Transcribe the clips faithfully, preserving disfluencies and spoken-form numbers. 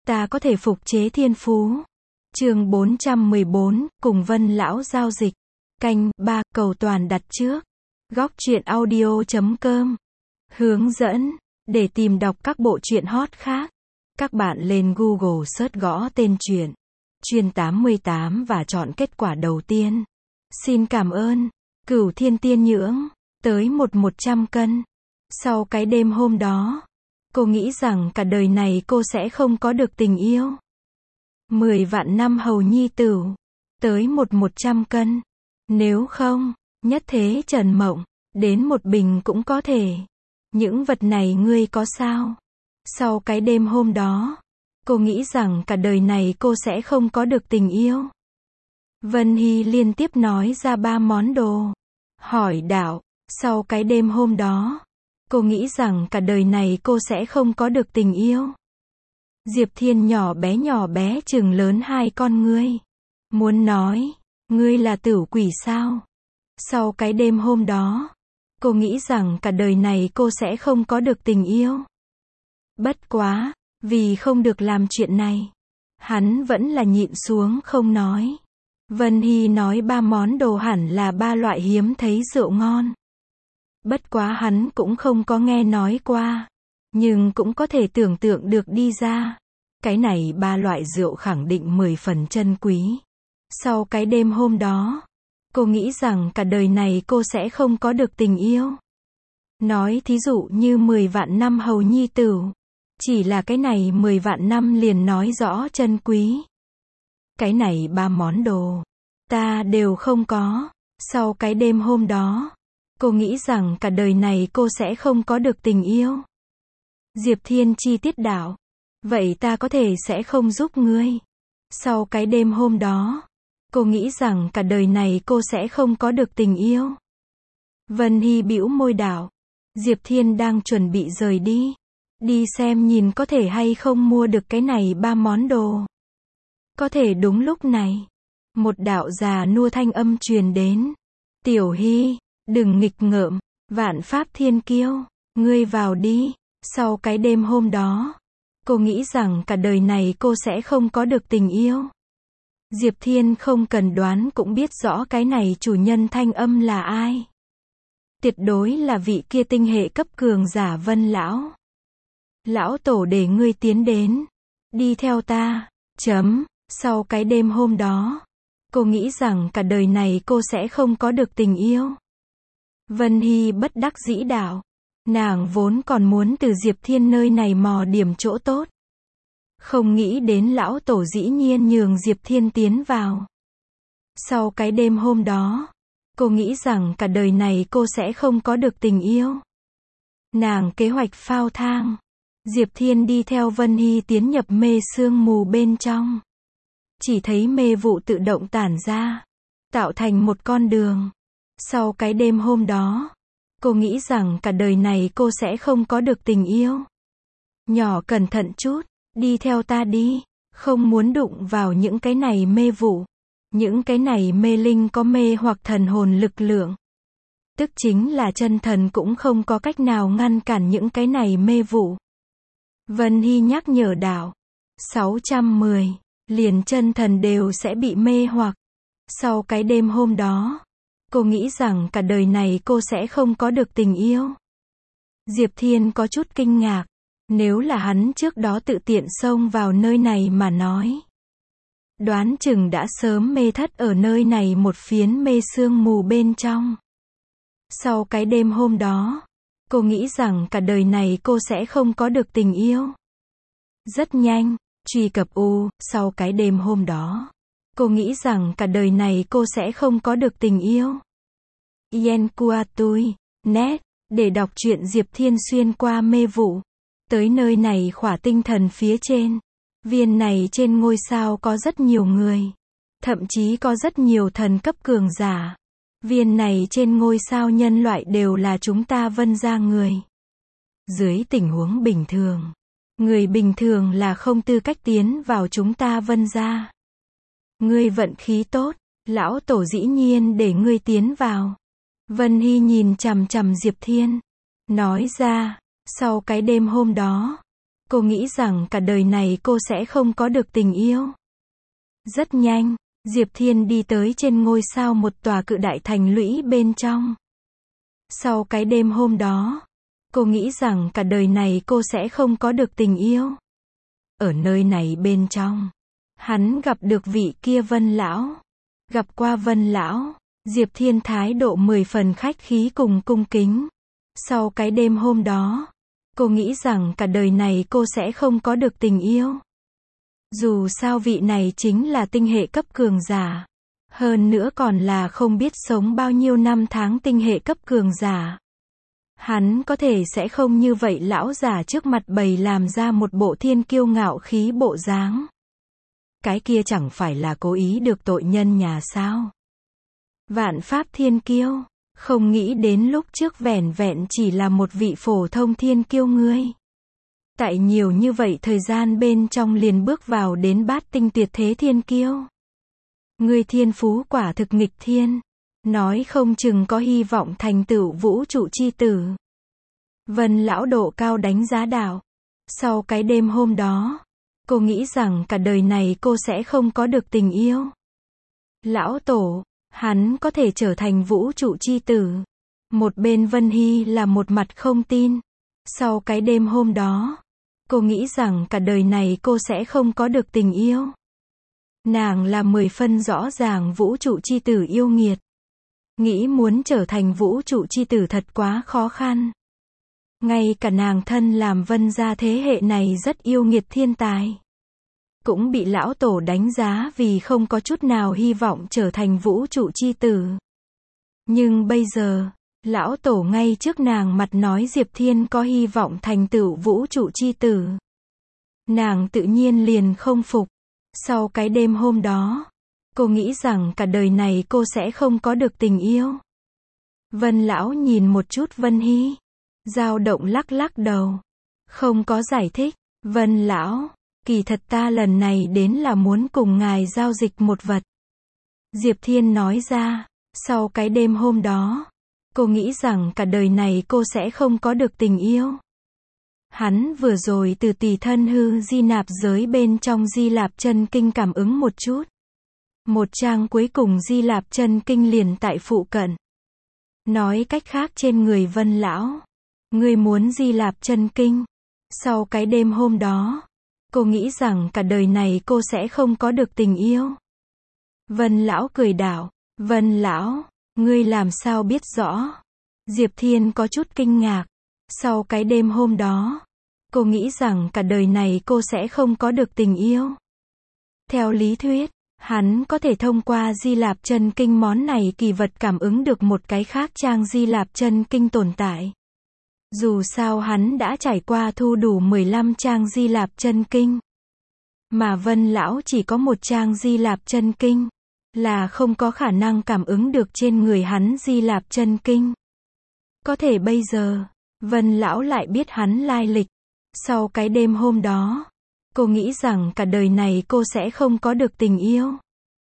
ta có thể phục chế thiên phú. Chương bốn trăm mười bốn, cùng Vân lão giao dịch. Canh ba, cầu toàn đặt trước. Góc truyện audio chấm com. Hướng dẫn, để tìm đọc các bộ truyện hot khác, các bạn lên Google search gõ tên truyện Truyện tám mươi tám và chọn kết quả đầu tiên. Xin cảm ơn. Cửu Thiên Tiên Nhưỡng, tới một một trăm cân. Sau cái đêm hôm đó, cô nghĩ rằng cả đời này cô sẽ không có được tình yêu. Mười vạn năm hầu nhi tửu, tới một một trăm cân. Nếu không, nhất thế trần mộng, đến một bình cũng có thể. Những vật này ngươi có sao? Sau cái đêm hôm đó, cô nghĩ rằng cả đời này cô sẽ không có được tình yêu. Vân Hy liên tiếp nói ra ba món đồ. Hỏi đạo, sau cái đêm hôm đó, cô nghĩ rằng cả đời này cô sẽ không có được tình yêu. Diệp Thiên nhỏ bé nhỏ bé chừng lớn hai con ngươi. Muốn nói, ngươi là tửu quỷ sao? Sau cái đêm hôm đó, cô nghĩ rằng cả đời này cô sẽ không có được tình yêu. Bất quá, vì không được làm chuyện này, hắn vẫn là nhịn xuống không nói. Vân Hy nói ba món đồ hẳn là ba loại hiếm thấy rượu ngon. Bất quá hắn cũng không có nghe nói qua, nhưng cũng có thể tưởng tượng được đi ra. Cái này ba loại rượu khẳng định mười phần chân quý. Sau cái đêm hôm đó, cô nghĩ rằng cả đời này cô sẽ không có được tình yêu. Nói thí dụ như mười vạn năm hầu nhi tửu. Chỉ là cái này mười vạn năm liền nói rõ chân quý. Cái này ba món đồ, ta đều không có. Sau cái đêm hôm đó, cô nghĩ rằng cả đời này cô sẽ không có được tình yêu. Diệp Thiên chi tiết đạo, vậy ta có thể sẽ không giúp ngươi. Sau cái đêm hôm đó, cô nghĩ rằng cả đời này cô sẽ không có được tình yêu. Vân Hy bĩu môi đạo, Diệp Thiên đang chuẩn bị rời đi. Đi xem nhìn có thể hay không mua được cái này ba món đồ. Có thể đúng lúc này, một đạo già nua thanh âm truyền đến. Tiểu Hy, đừng nghịch ngợm, vạn pháp thiên kiêu, ngươi vào đi. Sau cái đêm hôm đó, cô nghĩ rằng cả đời này cô sẽ không có được tình yêu. Diệp Thiên không cần đoán cũng biết rõ cái này chủ nhân thanh âm là ai. Tuyệt đối là vị kia tinh hệ cấp cường giả Vân lão. Lão tổ để ngươi tiến đến. Đi theo ta. Chấm. Sau cái đêm hôm đó, cô nghĩ rằng cả đời này cô sẽ không có được tình yêu. Vân Hy bất đắc dĩ đạo. Nàng vốn còn muốn từ Diệp Thiên nơi này mò điểm chỗ tốt. Không nghĩ đến lão tổ dĩ nhiên nhường Diệp Thiên tiến vào. Sau cái đêm hôm đó, cô nghĩ rằng cả đời này cô sẽ không có được tình yêu. Nàng kế hoạch phao thang. Diệp Thiên đi theo Vân Hy tiến nhập mê sương mù bên trong. Chỉ thấy mê vụ tự động tản ra, tạo thành một con đường. Sau cái đêm hôm đó, cô nghĩ rằng cả đời này cô sẽ không có được tình yêu. Nhỏ cẩn thận chút, đi theo ta đi, không muốn đụng vào những cái này mê vụ. Những cái này mê linh có mê hoặc thần hồn lực lượng. Tức chính là chân thần cũng không có cách nào ngăn cản những cái này mê vụ. Vân Hy nhắc nhở đạo, sáu trăm mười, liền chân thần đều sẽ bị mê hoặc. Sau cái đêm hôm đó, cô nghĩ rằng cả đời này cô sẽ không có được tình yêu. Diệp Thiên có chút kinh ngạc, nếu là hắn trước đó tự tiện xông vào nơi này mà nói. Đoán chừng đã sớm mê thất ở nơi này một phiến mê sương mù bên trong. Sau cái đêm hôm đó, cô nghĩ rằng cả đời này cô sẽ không có được tình yêu. Rất nhanh, truy cập U, sau cái đêm hôm đó, cô nghĩ rằng cả đời này cô sẽ không có được tình yêu. Yen Qua Tui, net, để đọc truyện Diệp Thiên xuyên qua mê vụ. Tới nơi này khỏa tinh thần phía trên. Viên này trên ngôi sao có rất nhiều người. Thậm chí có rất nhiều thần cấp cường giả. Viên này trên ngôi sao nhân loại đều là chúng ta Vân gia người. Dưới tình huống bình thường, người bình thường là không tư cách tiến vào chúng ta Vân gia. Ngươi vận khí tốt, lão tổ dĩ nhiên để ngươi tiến vào. Vân Hy nhìn chằm chằm Diệp Thiên, nói ra, sau cái đêm hôm đó, Cô nghĩ rằng cả đời này cô sẽ không có được tình yêu. Rất nhanh, Diệp Thiên đi tới trên ngôi sao một tòa cự đại thành lũy bên trong. Sau cái đêm hôm đó, cô nghĩ rằng cả đời này cô sẽ không có được tình yêu. Ở nơi này bên trong, hắn gặp được vị kia Vân lão. Gặp qua Vân lão, Diệp Thiên thái độ mười phần khách khí cùng cung kính. Sau cái đêm hôm đó, cô nghĩ rằng cả đời này cô sẽ không có được tình yêu. Dù sao vị này chính là tinh hệ cấp cường giả. Hơn nữa còn là không biết sống bao nhiêu năm tháng tinh hệ cấp cường giả. Hắn có thể sẽ không như vậy lão giả trước mặt bày làm ra một bộ thiên kiêu ngạo khí bộ dáng. Cái kia chẳng phải là cố ý được tội nhân nhà sao? Vạn pháp thiên kiêu, không nghĩ đến lúc trước vẻn vẹn chỉ là một vị phổ thông thiên kiêu ngươi. Tại nhiều như vậy thời gian bên trong liền bước vào đến bát tinh tuyệt thế thiên kiêu. Ngươi thiên phú quả thực nghịch thiên, nói không chừng có hy vọng thành tựu vũ trụ chi tử. Vân lão độ cao đánh giá đạo. Sau cái đêm hôm đó, cô nghĩ rằng cả đời này cô sẽ không có được tình yêu. Lão tổ, hắn có thể trở thành vũ trụ chi tử. Một bên Vân Hy là một mặt không tin. Sau cái đêm hôm đó, cô nghĩ rằng cả đời này cô sẽ không có được tình yêu. Nàng là mười phân rõ ràng vũ trụ chi tử yêu nghiệt. Nghĩ muốn trở thành vũ trụ chi tử thật quá khó khăn. Ngay cả nàng thân làm Vân gia thế hệ này rất yêu nghiệt thiên tài. Cũng bị lão tổ đánh giá vì không có chút nào hy vọng trở thành vũ trụ chi tử. Nhưng bây giờ, lão tổ ngay trước nàng mặt nói Diệp Thiên có hy vọng thành tựu vũ trụ chi tử. Nàng tự nhiên liền không phục. Sau cái đêm hôm đó, cô nghĩ rằng cả đời này cô sẽ không có được tình yêu. Vân lão nhìn một chút Vân Hy, dao động lắc lắc đầu, không có giải thích. Vân lão, kỳ thật ta lần này đến là muốn cùng ngài giao dịch một vật. Diệp Thiên nói ra, sau cái đêm hôm đó, cô nghĩ rằng cả đời này cô sẽ không có được tình yêu. Hắn vừa rồi từ tỷ thân hư di nạp giới bên trong Di Lạp Chân Kinh cảm ứng một chút. Một trang cuối cùng Di Lạp Chân Kinh liền tại phụ cận. Nói cách khác trên người Vân lão, ngươi muốn Di Lạp Chân Kinh. Sau cái đêm hôm đó, cô nghĩ rằng cả đời này cô sẽ không có được tình yêu. Vân lão cười đảo, Vân lão, ngươi làm sao biết rõ? Diệp Thiên có chút kinh ngạc. Sau cái đêm hôm đó, cô nghĩ rằng cả đời này cô sẽ không có được tình yêu. Theo lý thuyết, hắn có thể thông qua Di Lạp Chân Kinh món này kỳ vật cảm ứng được một cái khác trang Di Lạp Chân Kinh tồn tại. Dù sao hắn đã trải qua thu đủ mười lăm trang Di Lạp Chân Kinh. Mà Vân lão chỉ có một trang Di Lạp Chân Kinh, là không có khả năng cảm ứng được trên người hắn Di Lạp Chân Kinh. Có thể bây giờ, Vân lão lại biết hắn lai lịch. Sau cái đêm hôm đó, cô nghĩ rằng cả đời này cô sẽ không có được tình yêu.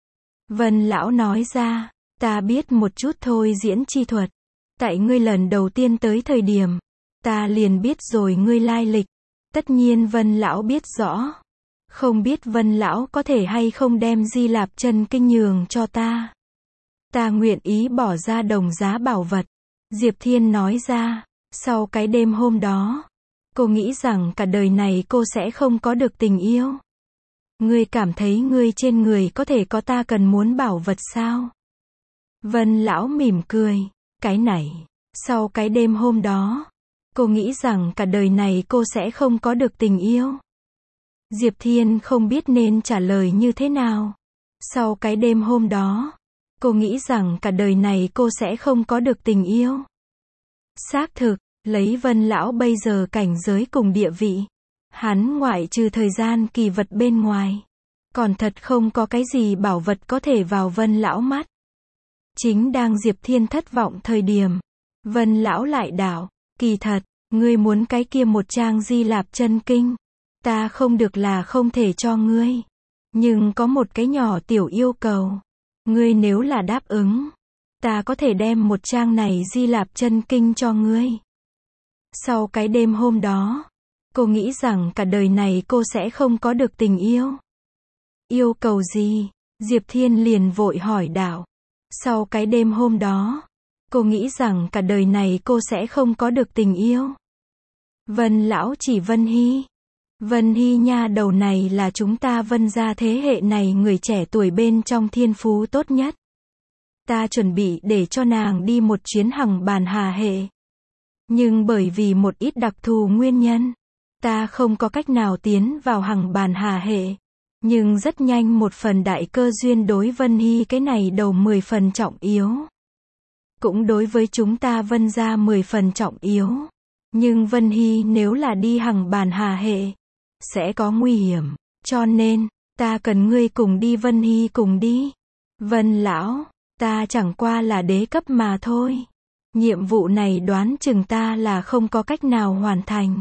Vân lão nói ra, ta biết một chút thôi diễn chi thuật. Tại ngươi lần đầu tiên tới thời điểm, ta liền biết rồi ngươi lai lịch. Tất nhiên Vân lão biết rõ. Không biết Vân lão có thể hay không đem Di Lạp Chân Kinh nhường cho ta. Ta nguyện ý bỏ ra đồng giá bảo vật. Diệp Thiên nói ra, sau cái đêm hôm đó, cô nghĩ rằng cả đời này cô sẽ không có được tình yêu. Ngươi cảm thấy ngươi trên người có thể có ta cần muốn bảo vật sao? Vân lão mỉm cười, cái này, sau cái đêm hôm đó, cô nghĩ rằng cả đời này cô sẽ không có được tình yêu. Diệp Thiên không biết nên trả lời như thế nào. Sau cái đêm hôm đó, cô nghĩ rằng cả đời này cô sẽ không có được tình yêu. Xác thực, lấy Vân lão bây giờ cảnh giới cùng địa vị, hắn ngoại trừ thời gian kỳ vật bên ngoài, còn thật không có cái gì bảo vật có thể vào Vân lão mắt. Chính đang Diệp Thiên thất vọng thời điểm, Vân lão lại đảo, kỳ thật, ngươi muốn cái kia một trang Di Lạp Chân Kinh, ta không được là không thể cho ngươi, nhưng có một cái nhỏ tiểu yêu cầu, ngươi nếu là đáp ứng, ta có thể đem một trang này Di Lạp Chân Kinh cho ngươi. Sau cái đêm hôm đó, Cô nghĩ rằng cả đời này cô sẽ không có được tình yêu. Yêu cầu gì? Diệp Thiên liền vội hỏi đạo. Sau cái đêm hôm đó, cô nghĩ rằng cả đời này cô sẽ không có được tình yêu. Vân lão chỉ Vân Hy. Vân Hy nha đầu này là chúng ta Vân gia thế hệ này người trẻ tuổi bên trong thiên phú tốt nhất. Ta chuẩn bị để cho nàng đi một chuyến hằng bàn hà hệ. Nhưng bởi vì một ít đặc thù nguyên nhân, ta không có cách nào tiến vào hằng bàn hà hệ. Nhưng rất nhanh một phần đại cơ duyên đối Vân Hy cái này đầu mười phần trọng yếu. Cũng đối với chúng ta Vân gia mười phần trọng yếu. Nhưng Vân Hy nếu là đi hằng bàn hà hệ, sẽ có nguy hiểm. Cho nên, ta cần ngươi cùng đi Vân Hy cùng đi. Vân lão, ta chẳng qua là đế cấp mà thôi. Nhiệm vụ này đoán chừng ta là không có cách nào hoàn thành.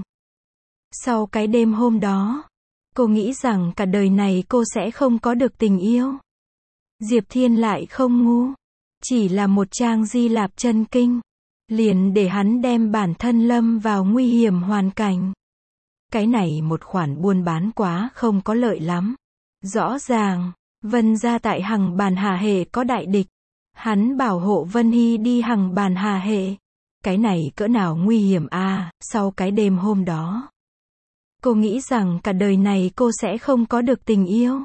Sau cái đêm hôm đó, cô nghĩ rằng cả đời này cô sẽ không có được tình yêu. Diệp Thiên lại không ngu. Chỉ là một trang Di Lạp chân kinh. Liền để hắn đem bản thân lâm vào nguy hiểm hoàn cảnh. Cái này một khoản buôn bán quá không có lợi lắm. Rõ ràng, Vân gia tại hằng bàn hà hệ có đại địch. Hắn bảo hộ Vân Hy đi hằng bàn hà hệ. Cái này cỡ nào nguy hiểm a. À, sau cái đêm hôm đó, cô nghĩ rằng cả đời này cô sẽ không có được tình yêu.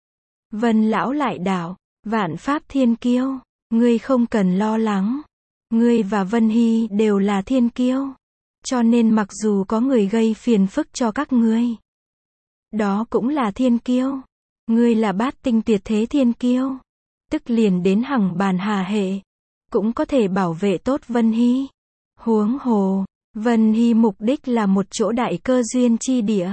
Vân lão lại đạo, vạn pháp thiên kiêu, ngươi không cần lo lắng. Ngươi và Vân Hy đều là thiên kiêu. Cho nên mặc dù có người gây phiền phức cho các ngươi, đó cũng là thiên kiêu. Ngươi là bát tinh tuyệt thế thiên kiêu. Tức liền đến hằng bàn hà hệ, cũng có thể bảo vệ tốt Vân Hy. Huống hồ, Vân Hy mục đích là một chỗ đại cơ duyên chi địa.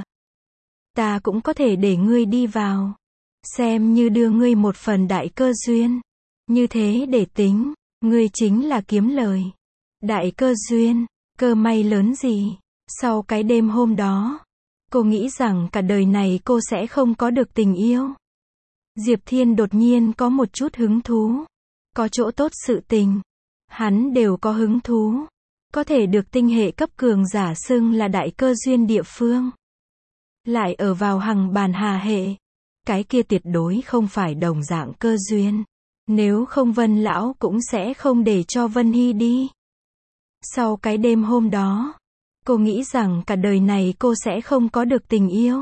Ta cũng có thể để ngươi đi vào. Xem như đưa ngươi một phần đại cơ duyên. Như thế để tính, ngươi chính là kiếm lời. Đại cơ duyên, cơ may lớn gì? Sau cái đêm hôm đó, cô nghĩ rằng cả đời này cô sẽ không có được tình yêu. Diệp Thiên đột nhiên có một chút hứng thú. Có chỗ tốt sự tình, hắn đều có hứng thú. Có thể được tinh hệ cấp cường giả xưng là đại cơ duyên địa phương. Lại ở vào hằng bàn hà hệ. Cái kia tuyệt đối không phải đồng dạng cơ duyên. Nếu không Vân lão cũng sẽ không để cho Vân Hy đi. Sau cái đêm hôm đó, cô nghĩ rằng cả đời này cô sẽ không có được tình yêu.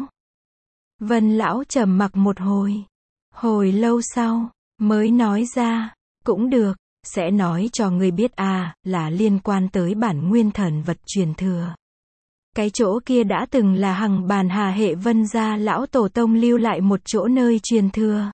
Vân lão trầm mặc một hồi. Hồi lâu sau, mới nói ra, cũng được, sẽ nói cho ngươi biết à, là liên quan tới bản nguyên thần vật truyền thừa. Cái chỗ kia đã từng là hằng bàn hà hệ Vân gia lão tổ tông lưu lại một chỗ nơi truyền thừa.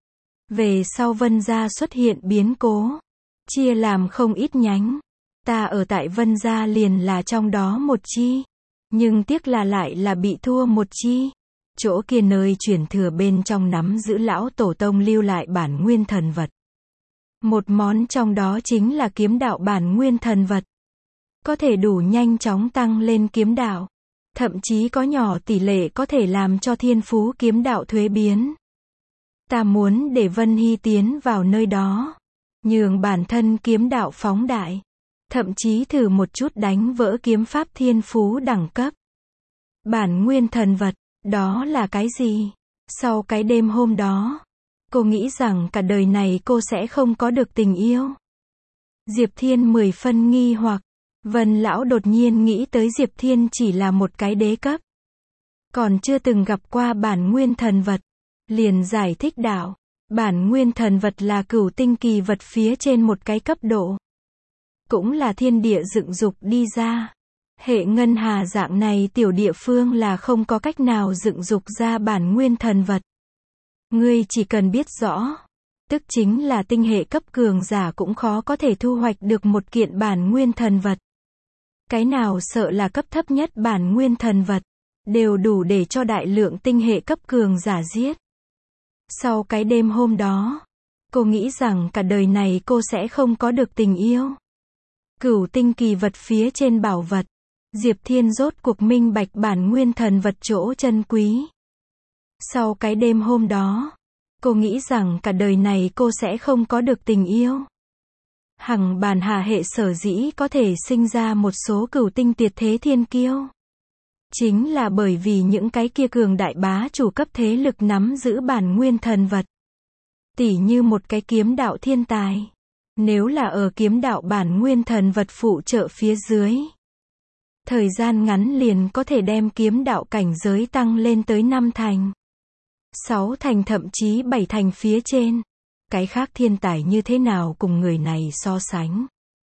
Về sau Vân gia xuất hiện biến cố, chia làm không ít nhánh. Ta ở tại Vân gia liền là trong đó một chi. Nhưng tiếc là lại là bị thua một chi. Chỗ kia nơi truyền thừa bên trong nắm giữ lão tổ tông lưu lại bản nguyên thần vật. Một món trong đó chính là kiếm đạo bản nguyên thần vật. Có thể đủ nhanh chóng tăng lên kiếm đạo. Thậm chí có nhỏ tỷ lệ có thể làm cho thiên phú kiếm đạo thuế biến. Ta muốn để Vân Hy tiến vào nơi đó. Nhường bản thân kiếm đạo phóng đại. Thậm chí thử một chút đánh vỡ kiếm pháp thiên phú đẳng cấp. Bản nguyên thần vật, đó là cái gì? Sau cái đêm hôm đó, cô nghĩ rằng cả đời này cô sẽ không có được tình yêu. Diệp Thiên mười phân nghi hoặc. Vân lão đột nhiên nghĩ tới Diệp Thiên chỉ là một cái đế cấp. Còn chưa từng gặp qua bản nguyên thần vật. Liền giải thích đạo. Bản nguyên thần vật là cửu tinh kỳ vật phía trên một cái cấp độ. Cũng là thiên địa dựng dục đi ra. Hệ ngân hà dạng này tiểu địa phương là không có cách nào dựng dục ra bản nguyên thần vật. Ngươi chỉ cần biết rõ. Tức chính là tinh hệ cấp cường giả cũng khó có thể thu hoạch được một kiện bản nguyên thần vật. Cái nào sợ là cấp thấp nhất bản nguyên thần vật. Đều đủ để cho đại lượng tinh hệ cấp cường giả giết. Sau cái đêm hôm đó, cô nghĩ rằng cả đời này cô sẽ không có được tình yêu. Cửu tinh kỳ vật phía trên bảo vật. Diệp Thiên rốt cuộc minh bạch bản nguyên thần vật chỗ chân quý. Sau cái đêm hôm đó, cô nghĩ rằng cả đời này cô sẽ không có được tình yêu. Hằng bàn hà hệ sở dĩ có thể sinh ra một số cửu tinh tuyệt thế thiên kiêu. Chính là bởi vì những cái kia cường đại bá chủ cấp thế lực nắm giữ bản nguyên thần vật. Tỉ như một cái kiếm đạo thiên tài. Nếu là ở kiếm đạo bản nguyên thần vật phụ trợ phía dưới. Thời gian ngắn liền có thể đem kiếm đạo cảnh giới tăng lên tới năm thành. sáu thành thậm chí bảy thành phía trên. Cái khác thiên tài như thế nào cùng người này so sánh.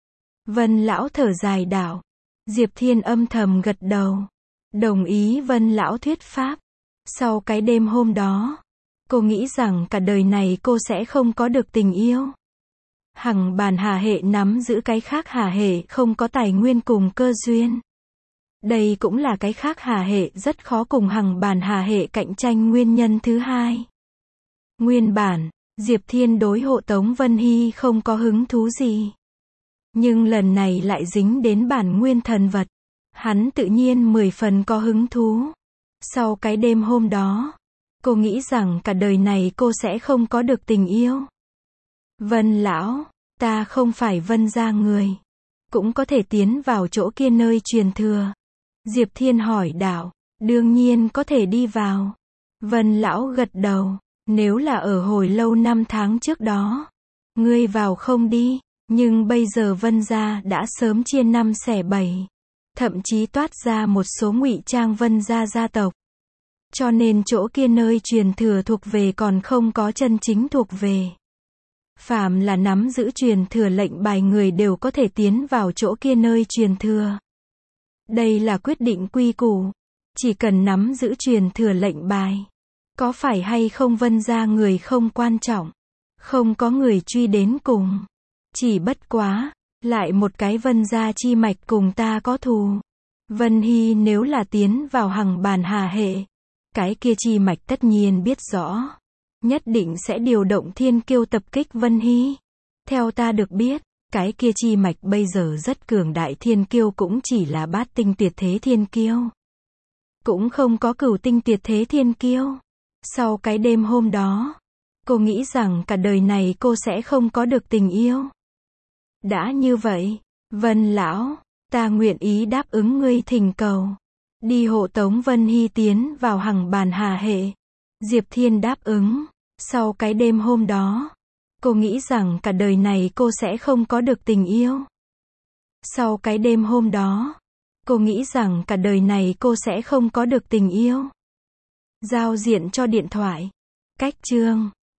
Vân lão thở dài đạo. Diệp Thiên âm thầm gật đầu. Đồng ý Vân lão thuyết pháp. Sau cái đêm hôm đó, cô nghĩ rằng cả đời này cô sẽ không có được tình yêu. Hằng bàn hà hệ nắm giữ cái khác hà hệ không có tài nguyên cùng cơ duyên. Đây cũng là cái khác hà hệ rất khó cùng hằng bàn hà hệ cạnh tranh nguyên nhân thứ hai. Nguyên bản, Diệp Thiên đối hộ tống Vân Hy không có hứng thú gì. Nhưng lần này lại dính đến bản nguyên thần vật. Hắn tự nhiên mười phần có hứng thú. Sau cái đêm hôm đó, cô nghĩ rằng cả đời này cô sẽ không có được tình yêu. Vân lão, ta không phải Vân gia người. Cũng có thể tiến vào chỗ kia nơi truyền thừa. Diệp Thiên hỏi đạo, đương nhiên có thể đi vào. Vân lão gật đầu, nếu là ở hồi lâu năm tháng trước đó. Ngươi vào không đi, nhưng bây giờ Vân gia đã sớm chia năm xẻ bảy. Thậm chí toát ra một số ngụy trang Vân gia gia tộc. Cho nên chỗ kia nơi truyền thừa thuộc về còn không có chân chính thuộc về. Phàm là nắm giữ truyền thừa lệnh bài người đều có thể tiến vào chỗ kia nơi truyền thừa. Đây là quyết định quy củ. Chỉ cần nắm giữ truyền thừa lệnh bài. Có phải hay không Vân gia người không quan trọng. Không có người truy đến cùng. Chỉ bất quá, lại một cái Vân gia chi mạch cùng ta có thù. Vân Hy nếu là tiến vào hằng bàn hà hệ. Cái kia chi mạch tất nhiên biết rõ. Nhất định sẽ điều động thiên kiêu tập kích Vân Hy. Theo ta được biết, cái kia chi mạch bây giờ rất cường đại thiên kiêu cũng chỉ là bát tinh tuyệt thế thiên kiêu. Cũng không có cửu tinh tuyệt thế thiên kiêu. Sau cái đêm hôm đó, cô nghĩ rằng cả đời này cô sẽ không có được tình yêu. Đã như vậy, Vân lão, ta nguyện ý đáp ứng ngươi thỉnh cầu. Đi hộ tống Vân Hy tiến vào hằng bàn hà hệ. Diệp Thiên đáp ứng. Sau cái đêm hôm đó, cô nghĩ rằng cả đời này cô sẽ không có được tình yêu. Sau cái đêm hôm đó, cô nghĩ rằng cả đời này cô sẽ không có được tình yêu. Giao diện cho điện thoại. Cách chương